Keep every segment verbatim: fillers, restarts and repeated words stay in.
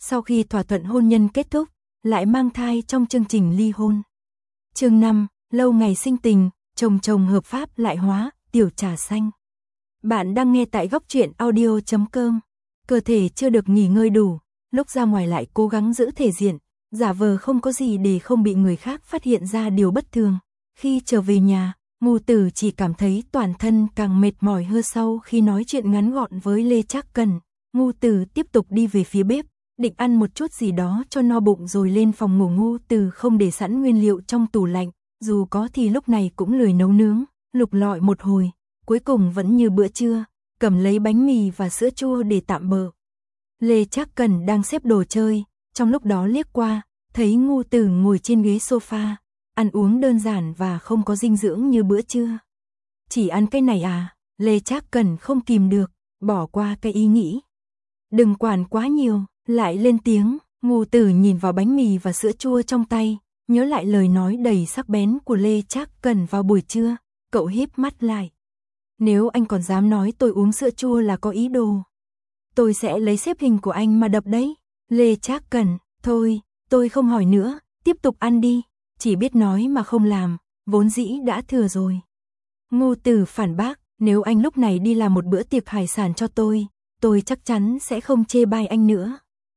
sau khi thỏa thuận hôn nhân kết thúc, lại mang thai trong chương trình ly hôn. Chương năm, lâu ngày sinh tình, chồng chồng hợp pháp lại hóa, tiểu trà xanh. Bạn đang nghe tại góc truyện audio chấm com. Cơ thể chưa được nghỉ ngơi đủ, lúc ra ngoài lại cố gắng giữ thể diện, giả vờ không có gì để không bị người khác phát hiện ra điều bất thường. Khi trở về nhà, Ngô Tử chỉ cảm thấy toàn thân càng mệt mỏi hơn sau khi nói chuyện ngắn gọn với Lê Trác Cần. Ngô Tử tiếp tục đi về phía bếp, định ăn một chút gì đó cho no bụng rồi lên phòng ngủ. Ngô Tử không để sẵn nguyên liệu trong tủ lạnh, dù có thì lúc này cũng lười nấu nướng, lục lọi một hồi, cuối cùng vẫn như bữa trưa, cầm lấy bánh mì và sữa chua để tạm bợ. Lê Trác Cần đang xếp đồ chơi, trong lúc đó liếc qua, thấy Ngô Tử ngồi trên ghế sofa, ăn uống đơn giản và không có dinh dưỡng như bữa trưa. Chỉ ăn cái này à? Lê Trác Cần không kìm được, bỏ qua cái ý nghĩ. Đừng quản quá nhiều, lại lên tiếng. Ngô Tử nhìn vào bánh mì và sữa chua trong tay, nhớ lại lời nói đầy sắc bén của Lê Trác Cần vào buổi trưa, cậu híp mắt lại. Nếu anh còn dám nói tôi uống sữa chua là có ý đồ, tôi sẽ lấy xếp hình của anh mà đập đấy. Lê Trác Cần, thôi, tôi không hỏi nữa, tiếp tục ăn đi, chỉ biết nói mà không làm, vốn dĩ đã thừa rồi. Ngô Tử phản bác, nếu anh lúc này đi làm một bữa tiệc hải sản cho tôi, tôi chắc chắn sẽ không chê bai anh nữa.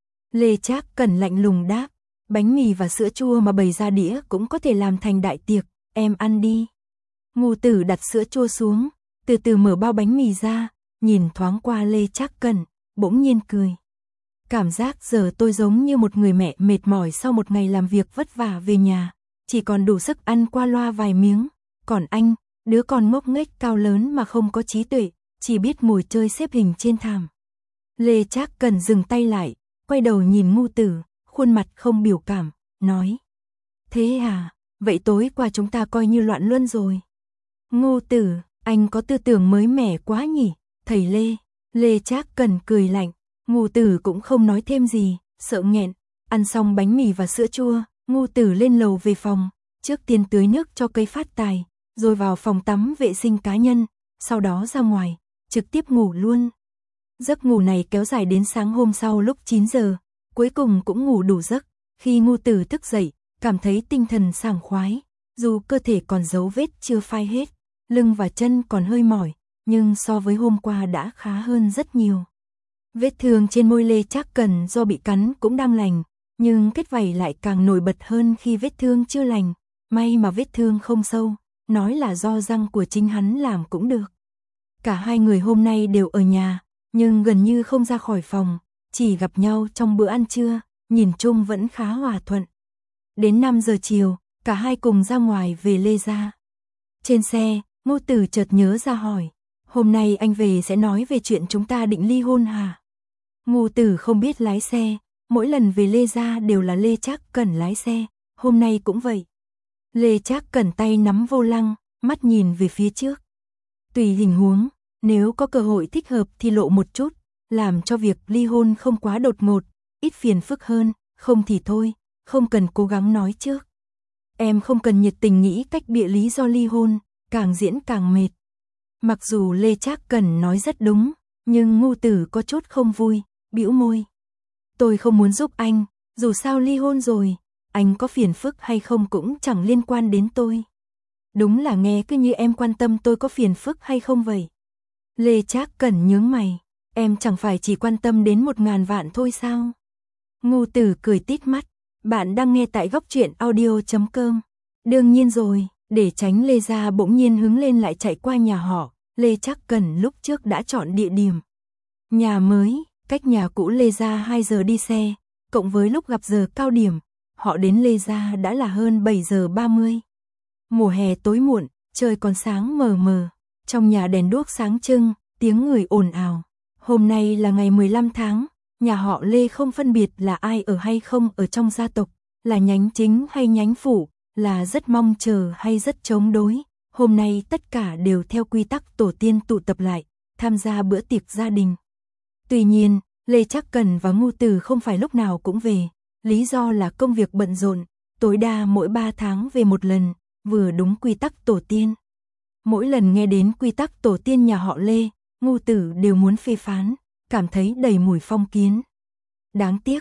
Lê Trác Cần lạnh lùng đáp, bánh mì và sữa chua mà bày ra đĩa cũng có thể làm thành đại tiệc, em ăn đi. Ngô Tử đặt sữa chua xuống, từ từ mở bao bánh mì ra, nhìn thoáng qua Lê Trác Cần, bỗng nhiên cười. Cảm giác giờ tôi giống như một người mẹ mệt mỏi sau một ngày làm việc vất vả về nhà, chỉ còn đủ sức ăn qua loa vài miếng, còn anh, đứa con ngốc nghếch cao lớn mà không có trí tuệ, chỉ biết ngồi chơi xếp hình trên thảm. Lê Trác Cần dừng tay lại, quay đầu nhìn Ngô Tử, khuôn mặt không biểu cảm, nói. Thế à, vậy tối qua chúng ta coi như loạn luân rồi. Ngô Tử, anh có tư tưởng mới mẻ quá nhỉ, thầy Lê. Lê Trác Cần cười lạnh, Ngô Tử cũng không nói thêm gì, sợ nghẹn. Ăn xong bánh mì và sữa chua, Ngô Tử lên lầu về phòng, trước tiên tưới nước cho cây phát tài, rồi vào phòng tắm vệ sinh cá nhân, sau đó ra ngoài, trực tiếp ngủ luôn. Giấc ngủ này kéo dài đến sáng hôm sau lúc chín giờ, cuối cùng cũng ngủ đủ giấc. Khi Ngô Tử thức dậy, cảm thấy tinh thần sảng khoái, dù cơ thể còn dấu vết chưa phai hết, lưng và chân còn hơi mỏi, nhưng so với hôm qua đã khá hơn rất nhiều. Vết thương trên môi Lê Trác Cần do bị cắn cũng đang lành, nhưng kết vảy lại càng nổi bật hơn khi vết thương chưa lành. May mà vết thương không sâu, nói là do răng của chính hắn làm cũng được. Cả hai người hôm nay đều ở nhà, nhưng gần như không ra khỏi phòng, chỉ gặp nhau trong bữa ăn trưa, nhìn chung vẫn khá hòa thuận. Đến năm giờ chiều, cả hai cùng ra ngoài về Lê gia. Trên xe, Ngô Tử chợt nhớ ra hỏi, hôm nay anh về sẽ nói về chuyện chúng ta định ly hôn hả? Ngô Tử không biết lái xe, mỗi lần về Lê gia đều là Lê Trác Cần lái xe, hôm nay cũng vậy. Lê Trác Cần tay nắm vô lăng, mắt nhìn về phía trước. Tùy hình huống, nếu có cơ hội thích hợp thì lộ một chút, làm cho việc ly hôn không quá đột ngột, ít phiền phức hơn, không thì thôi, không cần cố gắng nói trước. Em không cần nhiệt tình nghĩ cách bịa lý do ly hôn, càng diễn càng mệt. Mặc dù Lê Trác Cần nói rất đúng, nhưng Ngô Tử có chút không vui, bĩu môi. Tôi không muốn giúp anh, dù sao ly hôn rồi, anh có phiền phức hay không cũng chẳng liên quan đến tôi. Đúng là nghe cứ như em quan tâm tôi có phiền phức hay không vậy. Lê Trác Cần nhướng mày, em chẳng phải chỉ quan tâm đến một ngàn vạn thôi sao? Ngô Tử cười tít mắt, bạn đang nghe tại góc truyện audio chấm com. Đương nhiên rồi, để tránh Lê gia bỗng nhiên hứng lên lại chạy qua nhà họ, Lê Trác Cần lúc trước đã chọn địa điểm. Nhà mới, cách nhà cũ Lê gia hai giờ đi xe, cộng với lúc gặp giờ cao điểm, họ đến Lê gia đã là hơn bảy giờ ba mươi. Mùa hè tối muộn, trời còn sáng mờ mờ, trong nhà đèn đuốc sáng trưng, tiếng người ồn ào. Hôm nay là ngày mười lăm tháng, nhà họ Lê không phân biệt là ai ở hay không ở trong gia tộc, là nhánh chính hay nhánh phụ, là rất mong chờ hay rất chống đối. Hôm nay tất cả đều theo quy tắc tổ tiên tụ tập lại, tham gia bữa tiệc gia đình. Tuy nhiên, Lê Trác Cần và Ngô Tử không phải lúc nào cũng về, lý do là công việc bận rộn, tối đa mỗi ba tháng về một lần, vừa đúng quy tắc tổ tiên. Mỗi lần nghe đến quy tắc tổ tiên nhà họ Lê, Ngô Tử đều muốn phê phán, cảm thấy đầy mùi phong kiến. Đáng tiếc,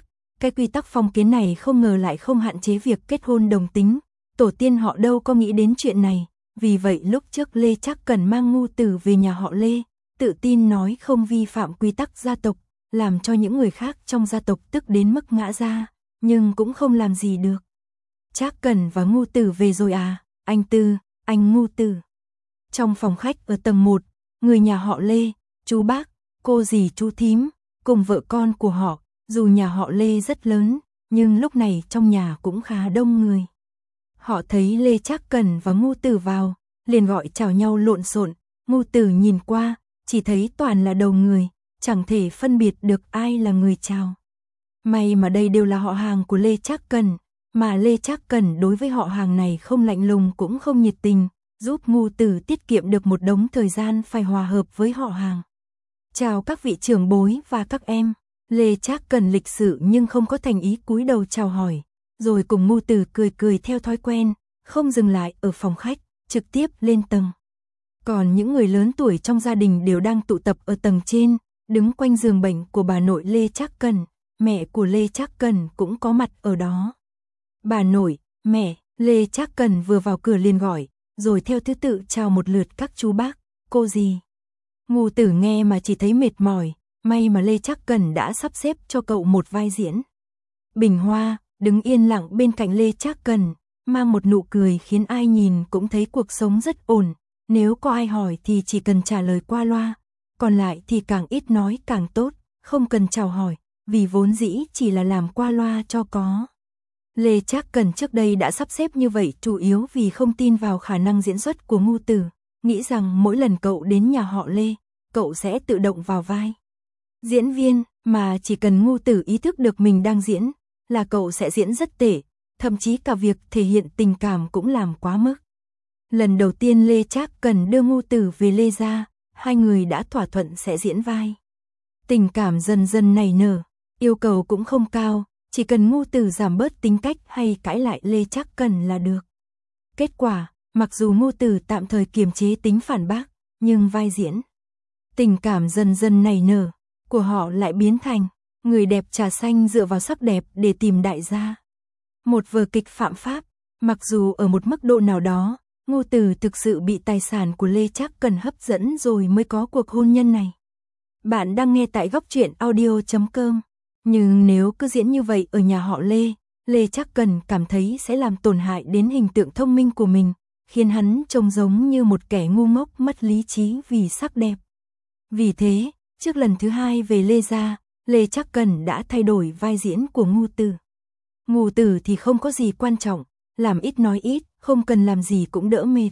Cái quy tắc phong kiến này không ngờ lại không hạn chế việc kết hôn đồng tính, tổ tiên họ đâu có nghĩ đến chuyện này, vì vậy lúc trước Lê Trác Cần mang Ngu Tử về nhà họ Lê, tự tin nói không vi phạm quy tắc gia tộc, làm cho những người khác trong gia tộc tức đến mức ngã ra, nhưng cũng không làm gì được. Trác Cần và Ngu Tử về rồi à, anh Tư, anh Ngu Tử. Trong phòng khách ở tầng một, người nhà họ Lê, chú bác, cô dì chú thím, cùng vợ con của họ, dù nhà họ Lê rất lớn, nhưng lúc này trong nhà cũng khá đông người. Họ thấy Lê Trác Cần và Ngu Tử vào, liền gọi chào nhau lộn xộn. Ngu Tử nhìn qua, chỉ thấy toàn là đầu người, chẳng thể phân biệt được ai là người chào. May mà đây đều là họ hàng của Lê Trác Cần, mà Lê Trác Cần đối với họ hàng này không lạnh lùng cũng không nhiệt tình, giúp Ngu Tử tiết kiệm được một đống thời gian phải hòa hợp với họ hàng. Chào các vị trưởng bối và các em. Lê Trác Cần lịch sự nhưng không có thành ý cúi đầu chào hỏi, rồi cùng Ngu Tử cười cười theo thói quen, không dừng lại ở phòng khách, trực tiếp lên tầng. Còn những người lớn tuổi trong gia đình đều đang tụ tập ở tầng trên, đứng quanh giường bệnh của bà nội Lê Trác Cần, mẹ của Lê Trác Cần cũng có mặt ở đó. Bà nội, mẹ, Lê Trác Cần vừa vào cửa liền gọi, rồi theo thứ tự chào một lượt các chú bác, cô dì. Ngu Tử nghe mà chỉ thấy mệt mỏi, may mà Lê Trác Cần đã sắp xếp cho cậu một vai diễn. Bình Hoa đứng yên lặng bên cạnh Lê Trác Cần, mang một nụ cười khiến ai nhìn cũng thấy cuộc sống rất ổn, nếu có ai hỏi thì chỉ cần trả lời qua loa, còn lại thì càng ít nói càng tốt, không cần chào hỏi, vì vốn dĩ chỉ là làm qua loa cho có. Lê Trác Cần trước đây đã sắp xếp như vậy chủ yếu vì không tin vào khả năng diễn xuất của Ngu Tử, nghĩ rằng mỗi lần cậu đến nhà họ Lê, cậu sẽ tự động vào vai diễn viên, mà chỉ cần Ngu Tử ý thức được mình đang diễn, là cậu sẽ diễn rất tệ, thậm chí cả việc thể hiện tình cảm cũng làm quá mức. Lần đầu tiên Lê Trác Cần đưa Ngu Tử về Lê gia, hai người đã thỏa thuận sẽ diễn vai. Tình cảm dần dần nảy nở, yêu cầu cũng không cao, chỉ cần Ngu Tử giảm bớt tính cách hay cãi lại Lê Trác Cần là được. Kết quả, mặc dù Ngu Tử tạm thời kiềm chế tính phản bác, nhưng vai diễn tình cảm dần dần nảy nở của họ lại biến thành người đẹp trà xanh dựa vào sắc đẹp để tìm đại gia. Một vở kịch phạm pháp, mặc dù ở một mức độ nào đó, Ngu Tử thực sự bị tài sản của Lê Trác Cần hấp dẫn rồi mới có cuộc hôn nhân này. Bạn đang nghe tại góc truyện audio chấm com. Nhưng nếu cứ diễn như vậy ở nhà họ Lê, Lê Trác Cần cảm thấy sẽ làm tổn hại đến hình tượng thông minh của mình, khiến hắn trông giống như một kẻ ngu ngốc mất lý trí vì sắc đẹp. Vì thế, trước lần thứ hai về Lê gia, Lê Trác Cần đã thay đổi vai diễn của Ngu Tử. Ngu Tử thì không có gì quan trọng, làm ít nói ít, không cần làm gì cũng đỡ mệt.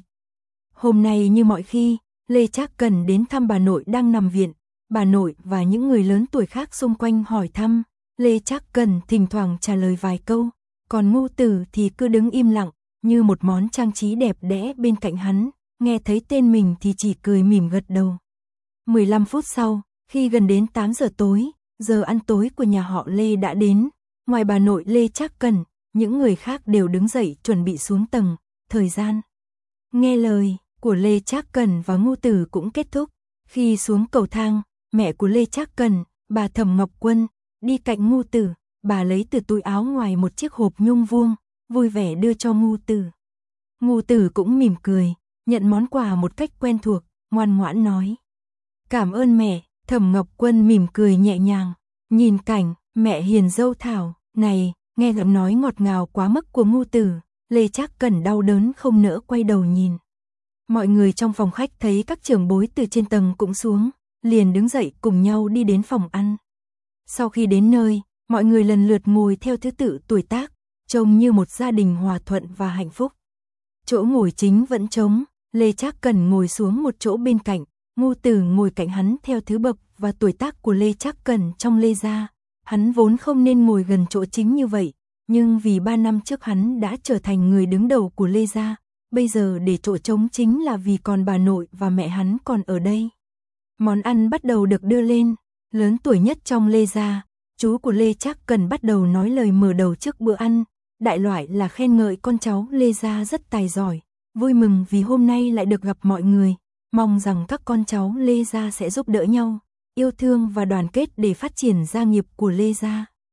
Hôm nay như mọi khi, Lê Trác Cần đến thăm bà nội đang nằm viện, bà nội và những người lớn tuổi khác xung quanh hỏi thăm, Lê Trác Cần thỉnh thoảng trả lời vài câu, còn Ngu Tử thì cứ đứng im lặng, như một món trang trí đẹp đẽ bên cạnh hắn, nghe thấy tên mình thì chỉ cười mỉm gật đầu. mười lăm phút sau, khi gần đến tám giờ tối, giờ ăn tối của nhà họ Lê đã đến, ngoài bà nội Lê Trác Cần, những người khác đều đứng dậy chuẩn bị xuống tầng, thời gian nghe lời của Lê Trác Cần và Ngu Tử cũng kết thúc. Khi xuống cầu thang, mẹ của Lê Trác Cần, bà Thẩm Ngọc Quân, đi cạnh Ngu Tử, bà lấy từ túi áo ngoài một chiếc hộp nhung vuông, vui vẻ đưa cho Ngu Tử. Ngu Tử cũng mỉm cười, nhận món quà một cách quen thuộc, ngoan ngoãn nói: "Cảm ơn mẹ." Thẩm Ngọc Quân mỉm cười nhẹ nhàng, nhìn cảnh mẹ hiền dâu thảo này, nghe giọng nói ngọt ngào quá mức của Ngu Tử, Lê Trác Cần đau đớn không nỡ quay đầu nhìn. Mọi người trong phòng khách thấy các trưởng bối từ trên tầng cũng xuống, liền đứng dậy cùng nhau đi đến phòng ăn. Sau khi đến nơi, mọi người lần lượt ngồi theo thứ tự tuổi tác, trông như một gia đình hòa thuận và hạnh phúc. Chỗ ngồi chính vẫn trống, Lê Trác Cần ngồi xuống một chỗ bên cạnh, Ngu Tử ngồi cạnh hắn theo thứ bậc và tuổi tác của Lê Trác Cần trong Lê gia. Hắn vốn không nên ngồi gần chỗ chính như vậy, nhưng vì ba năm trước hắn đã trở thành người đứng đầu của Lê gia, bây giờ để chỗ trống chính là vì còn bà nội và mẹ hắn còn ở đây. Món ăn bắt đầu được đưa lên, lớn tuổi nhất trong Lê gia, chú của Lê Trác Cần bắt đầu nói lời mở đầu trước bữa ăn, đại loại là khen ngợi con cháu Lê gia rất tài giỏi, vui mừng vì hôm nay lại được gặp mọi người, mong rằng các con cháu Lê gia sẽ giúp đỡ nhau, yêu thương và đoàn kết để phát triển gia nghiệp của Lê gia.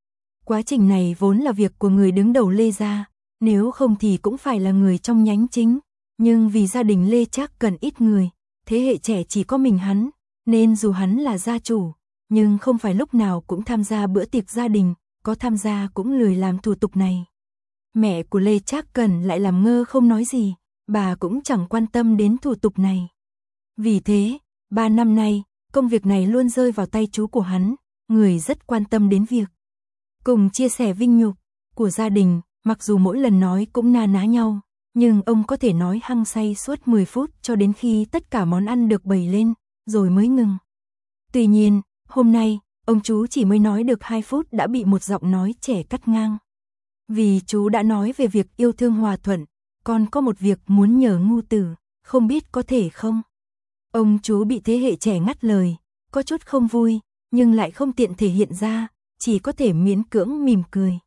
Quá trình này vốn là việc của người đứng đầu Lê gia, nếu không thì cũng phải là người trong nhánh chính, nhưng vì gia đình Lê Trác cần ít người, thế hệ trẻ chỉ có mình hắn, nên dù hắn là gia chủ, nhưng không phải lúc nào cũng tham gia bữa tiệc gia đình, có tham gia cũng lười làm thủ tục này. Mẹ của Lê Trác Cần lại làm ngơ không nói gì, bà cũng chẳng quan tâm đến thủ tục này. Vì thế, ba năm nay, công việc này luôn rơi vào tay chú của hắn, người rất quan tâm đến việc cùng chia sẻ vinh nhục của gia đình, mặc dù mỗi lần nói cũng na ná nhau, nhưng ông có thể nói hăng say suốt mười phút cho đến khi tất cả món ăn được bày lên, rồi mới ngừng. Tuy nhiên, hôm nay, ông chú chỉ mới nói được hai phút đã bị một giọng nói trẻ cắt ngang. Vì chú đã nói về việc yêu thương hòa thuận, còn có một việc muốn nhờ Ngu Tử, không biết có thể không? Ông chú bị thế hệ trẻ ngắt lời, có chút không vui, nhưng lại không tiện thể hiện ra, chỉ có thể miễn cưỡng mỉm cười.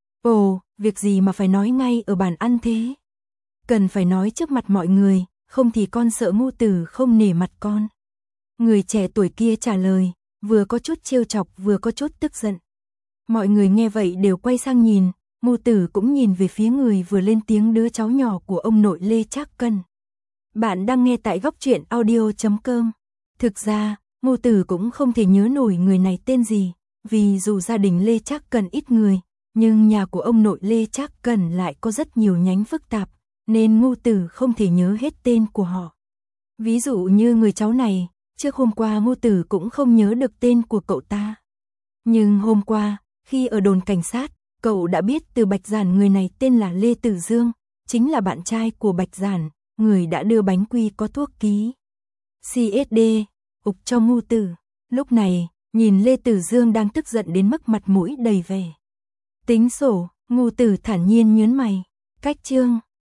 Ồ, việc gì mà phải nói ngay ở bàn ăn thế? Cần phải nói trước mặt mọi người, không thì con sợ Ngu Tử không nể mặt con. Người trẻ tuổi kia trả lời, vừa có chút trêu chọc vừa có chút tức giận. Mọi người nghe vậy đều quay sang nhìn, Ngu Tử cũng nhìn về phía người vừa lên tiếng đứa cháu nhỏ của ông nội Lê Trác Cần. Bạn đang nghe tại góc truyện audio chấm com. Thực ra, Ngu Tử cũng không thể nhớ nổi người này tên gì, vì dù gia đình Lê Trác Cần ít người, nhưng nhà của ông nội Lê Trác Cần lại có rất nhiều nhánh phức tạp, nên Ngu Tử không thể nhớ hết tên của họ. Ví dụ như người cháu này, trước hôm qua Ngu Tử cũng không nhớ được tên của cậu ta. Nhưng hôm qua, khi ở đồn cảnh sát, cậu đã biết từ Bạch Giản người này tên là Lê Tử Dương, chính là bạn trai của Bạch Giản, người đã đưa bánh quy có thuốc ký xê ét đê ục cho Ngu Tử. Lúc này, nhìn Lê Tử Dương đang tức giận đến mức mặt mũi đầy vẻ tính sổ, Ngu Tử thản nhiên nhớn mày. Cách chương